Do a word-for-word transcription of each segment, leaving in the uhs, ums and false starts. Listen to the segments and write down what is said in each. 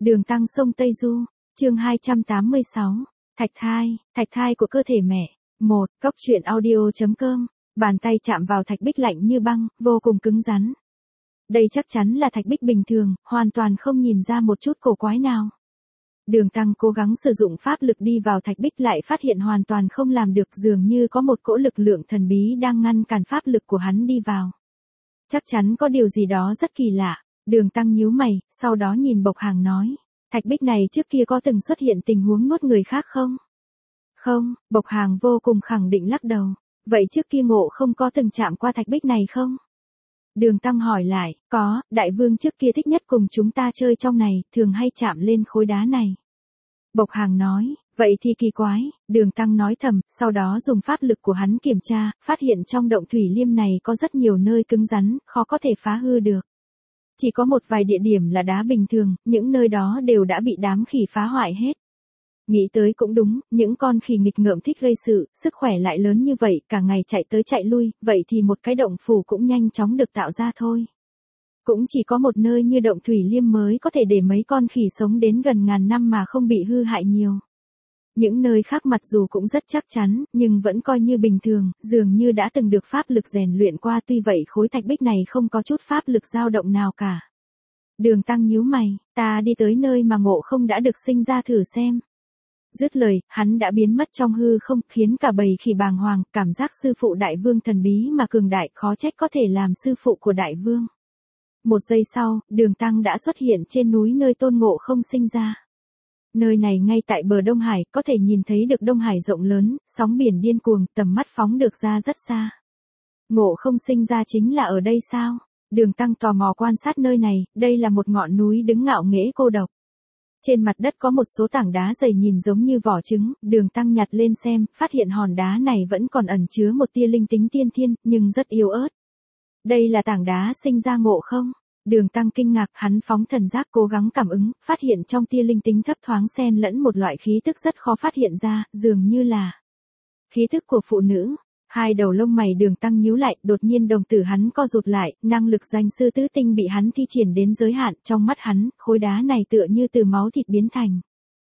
Đường Tăng sông Tây Du, chương hai trăm tám mươi sáu, Thạch thai, thạch thai của cơ thể mẹ. một. Góc truyện audio.com, bàn tay chạm vào thạch bích lạnh như băng, vô cùng cứng rắn. Đây chắc chắn là thạch bích bình thường, hoàn toàn không nhìn ra một chút cổ quái nào. Đường Tăng cố gắng sử dụng pháp lực đi vào thạch bích lại phát hiện hoàn toàn không làm được, dường như có một cỗ lực lượng thần bí đang ngăn cản pháp lực của hắn đi vào. Chắc chắn có điều gì đó rất kỳ lạ. Đường Tăng nhíu mày, sau đó nhìn Bộc Hàng nói, thạch bích này trước kia có từng xuất hiện tình huống nuốt người khác không? Không, Bộc Hàng vô cùng khẳng định lắc đầu. Vậy trước kia Ngộ không có từng chạm qua thạch bích này không? Đường Tăng hỏi lại, có, đại vương trước kia thích nhất cùng chúng ta chơi trong này, thường hay chạm lên khối đá này. Bộc Hàng nói, vậy thì kỳ quái. Đường Tăng nói thầm, sau đó dùng pháp lực của hắn kiểm tra, phát hiện trong động thủy liêm này có rất nhiều nơi cứng rắn, khó có thể phá hư được. Chỉ có một vài địa điểm là đá bình thường, những nơi đó đều đã bị đám khỉ phá hoại hết. Nghĩ tới cũng đúng, những con khỉ nghịch ngợm thích gây sự, sức khỏe lại lớn như vậy, cả ngày chạy tới chạy lui, vậy thì một cái động phủ cũng nhanh chóng được tạo ra thôi. Cũng chỉ có một nơi như động thủy liêm mới có thể để mấy con khỉ sống đến gần ngàn năm mà không bị hư hại nhiều. Những nơi khác mặc dù cũng rất chắc chắn, nhưng vẫn coi như bình thường, dường như đã từng được pháp lực rèn luyện qua, tuy vậy khối thạch bích này không có chút pháp lực dao động nào cả. Đường Tăng nhíu mày, ta đi tới nơi mà Ngộ không đã được sinh ra thử xem. Dứt lời, hắn đã biến mất trong hư không, khiến cả bầy khỉ bàng hoàng, cảm giác sư phụ đại vương thần bí mà cường đại, khó trách có thể làm sư phụ của đại vương. Một giây sau, Đường Tăng đã xuất hiện trên núi nơi Tôn Ngộ không sinh ra. Nơi này ngay tại bờ Đông Hải, có thể nhìn thấy được Đông Hải rộng lớn, sóng biển điên cuồng, tầm mắt phóng được ra rất xa. Ngộ không sinh ra chính là ở đây sao? Đường Tăng tò mò quan sát nơi này, đây là một ngọn núi đứng ngạo nghễ cô độc. Trên mặt đất có một số tảng đá dày nhìn giống như vỏ trứng, Đường Tăng nhặt lên xem, phát hiện hòn đá này vẫn còn ẩn chứa một tia linh tính tiên thiên, nhưng rất yếu ớt. Đây là tảng đá sinh ra Ngộ không? Đường Tăng kinh ngạc, hắn phóng thần giác cố gắng cảm ứng, phát hiện trong tia linh tính thấp thoáng xen lẫn một loại khí tức rất khó phát hiện ra, dường như là khí tức của phụ nữ. Hai đầu lông mày Đường Tăng nhíu lại, đột nhiên đồng tử hắn co rụt lại, năng lực danh sư tứ tinh bị hắn thi triển đến giới hạn, trong mắt hắn, khối đá này tựa như từ máu thịt biến thành.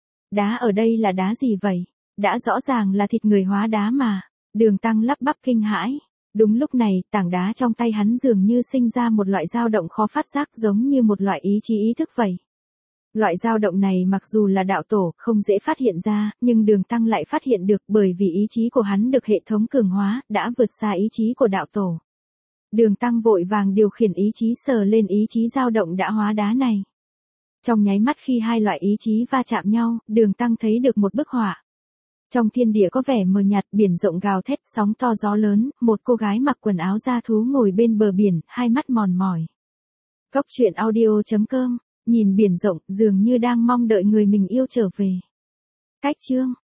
Đá ở đây là đá gì vậy? Đã rõ ràng là thịt người hóa đá mà. Đường Tăng lắp bắp kinh hãi. Đúng lúc này, tảng đá trong tay hắn dường như sinh ra một loại dao động khó phát giác, giống như một loại ý chí ý thức vậy. Loại dao động này mặc dù là đạo tổ, không dễ phát hiện ra, nhưng Đường Tăng lại phát hiện được, bởi vì ý chí của hắn được hệ thống cường hóa, đã vượt xa ý chí của đạo tổ. Đường Tăng vội vàng điều khiển ý chí sờ lên ý chí dao động đã hóa đá này. Trong nháy mắt khi hai loại ý chí va chạm nhau, Đường Tăng thấy được một bức họa. Trong thiên địa có vẻ mờ nhạt, biển rộng gào thét, sóng to gió lớn, một cô gái mặc quần áo da thú ngồi bên bờ biển, hai mắt mòn mỏi. Góc truyện audio.com, nhìn biển rộng, dường như đang mong đợi người mình yêu trở về. Cách chương